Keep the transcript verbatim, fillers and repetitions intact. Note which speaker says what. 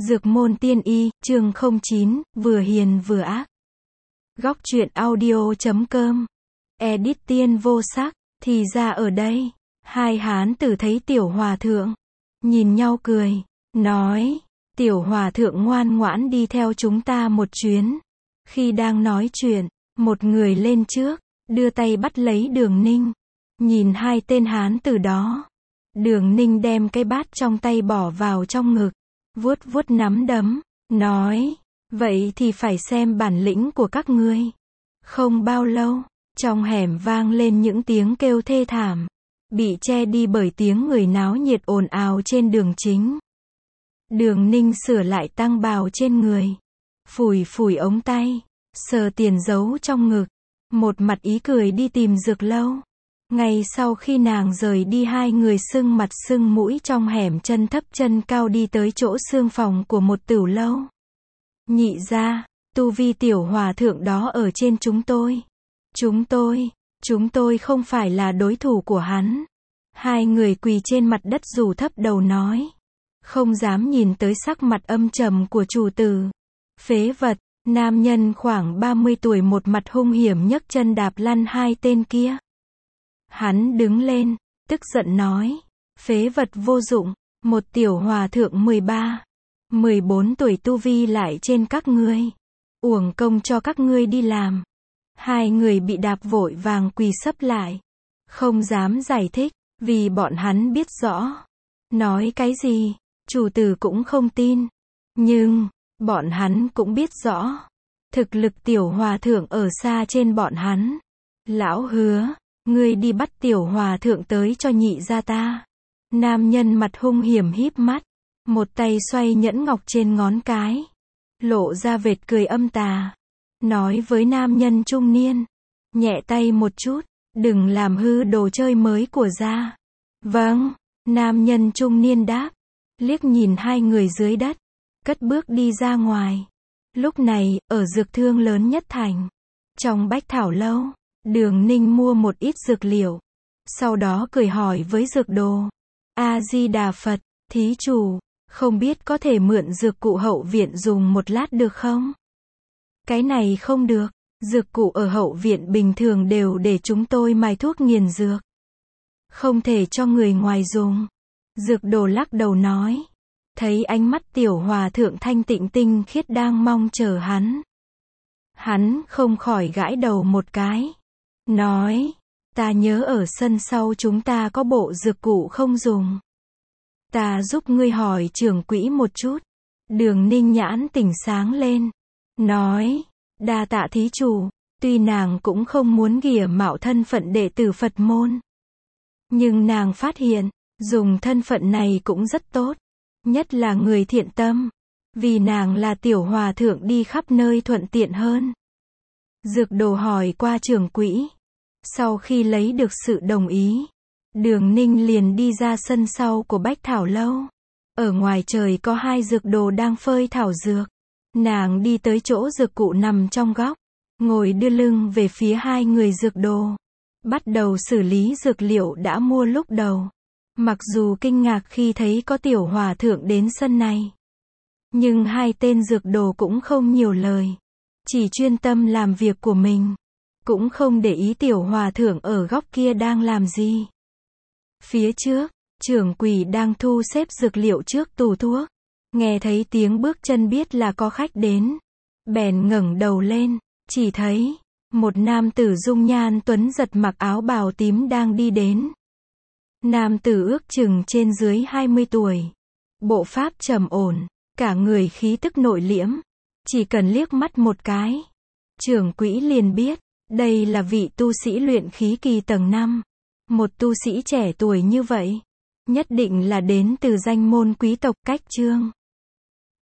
Speaker 1: Dược môn tiên y, chương không chín, vừa hiền vừa ác. Góc truyện audio.com. Edit Tiên vô sắc, thì ra ở đây. Hai hán tử thấy tiểu hòa thượng. Nhìn nhau cười. Nói, tiểu hòa thượng ngoan ngoãn đi theo chúng ta một chuyến. Khi đang nói chuyện, một người lên trước, đưa tay bắt lấy Đường Ninh. Nhìn hai tên hán tử đó. Đường Ninh đem cái bát trong tay bỏ vào trong ngực. Vuốt vuốt nắm đấm, nói, vậy thì phải xem bản lĩnh của các ngươi. Không bao lâu, trong hẻm vang lên những tiếng kêu thê thảm, bị che đi bởi tiếng người náo nhiệt ồn ào trên đường chính. Đường Ninh sửa lại tăng bào trên người, phủi phủi ống tay, sờ tiền giấu trong ngực, một mặt ý cười đi tìm Dược Lâu. Ngay sau khi nàng rời đi, hai người sưng mặt sưng mũi trong hẻm chân thấp chân cao đi tới chỗ xương phòng của một tửu lâu. Nhị gia, tu vi tiểu hòa thượng đó ở trên chúng tôi. Chúng tôi, chúng tôi không phải là đối thủ của hắn. Hai người quỳ trên mặt đất rủ thấp đầu nói. Không dám nhìn tới sắc mặt âm trầm của chủ tử. Phế vật, nam nhân khoảng ba mươi tuổi một mặt hung hiểm nhấc chân đạp lăn hai tên kia. Hắn đứng lên, tức giận nói, phế vật vô dụng, một tiểu hòa thượng mười ba, mười bốn tuổi tu vi lại trên các ngươi. Uổng công cho các ngươi đi làm. Hai người bị đạp vội vàng quỳ sấp lại. Không dám giải thích, vì bọn hắn biết rõ. Nói cái gì, chủ tử cũng không tin. Nhưng, bọn hắn cũng biết rõ. Thực lực tiểu hòa thượng ở xa trên bọn hắn. Lão hứa. Ngươi đi bắt tiểu hòa thượng tới cho nhị gia ta. Nam nhân mặt hung hiểm híp mắt. Một tay xoay nhẫn ngọc trên ngón cái. Lộ ra vệt cười âm tà. Nói với nam nhân trung niên. Nhẹ tay một chút. Đừng làm hư đồ chơi mới của gia. Vâng. Nam nhân trung niên đáp. Liếc nhìn hai người dưới đất. Cất bước đi ra ngoài. Lúc này, ở dược thương lớn nhất thành. Trong Bách Thảo Lâu. Đường Ninh mua một ít dược liệu. Sau đó cười hỏi với dược đồ. A-di-đà Phật, thí chủ, không biết có thể mượn dược cụ hậu viện dùng một lát được không? Cái này không được, dược cụ ở hậu viện bình thường đều để chúng tôi mài thuốc nghiền dược. Không thể cho người ngoài dùng. Dược đồ lắc đầu nói. Thấy ánh mắt tiểu hòa thượng thanh tịnh tinh khiết đang mong chờ hắn. Hắn không khỏi gãi đầu một cái. Nói, ta nhớ ở sân sau chúng ta có bộ dược cụ không dùng. Ta giúp ngươi hỏi trưởng quỹ một chút. Đường Ninh nhãn tỉnh sáng lên. Nói, đa tạ thí chủ, tuy nàng cũng không muốn ghìa mạo thân phận đệ tử Phật môn. Nhưng nàng phát hiện, dùng thân phận này cũng rất tốt. Nhất là người thiện tâm. Vì nàng là tiểu hòa thượng đi khắp nơi thuận tiện hơn. Dược đồ hỏi qua trưởng quỹ. Sau khi lấy được sự đồng ý, Đường Ninh liền đi ra sân sau của Bách Thảo Lâu. Ở ngoài trời có hai dược đồ đang phơi thảo dược. Nàng đi tới chỗ dược cụ nằm trong góc, ngồi đưa lưng về phía hai người dược đồ. Bắt đầu xử lý dược liệu đã mua lúc đầu. Mặc dù kinh ngạc khi thấy có tiểu hòa thượng đến sân này. Nhưng hai tên dược đồ cũng không nhiều lời. Chỉ chuyên tâm làm việc của mình. Cũng không để ý tiểu hòa thượng ở góc kia đang làm gì. Phía trước, trưởng quỷ đang thu xếp dược liệu trước tủ thuốc. Nghe thấy tiếng bước chân biết là có khách đến. Bèn ngẩng đầu lên, chỉ thấy một nam tử dung nhan tuấn giật mặc áo bào tím đang đi đến. Nam tử ước chừng trên dưới hai mươi tuổi. Bộ pháp trầm ổn, cả người khí tức nội liễm. Chỉ cần liếc mắt một cái, trưởng quỹ liền biết. Đây là vị tu sĩ luyện khí kỳ tầng năm. Một tu sĩ trẻ tuổi như vậy, nhất định là đến từ danh môn quý tộc Cách Chương.